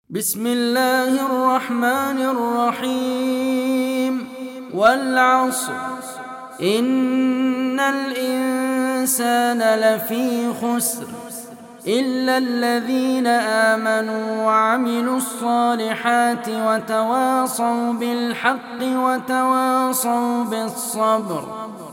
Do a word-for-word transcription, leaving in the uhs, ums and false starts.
بسم الله الرحمن الرحيم والعصر إن الإنسان لفي خسر إلا الذين آمنوا وعملوا الصالحات وتواصوا بالحق وتواصوا بالصبر.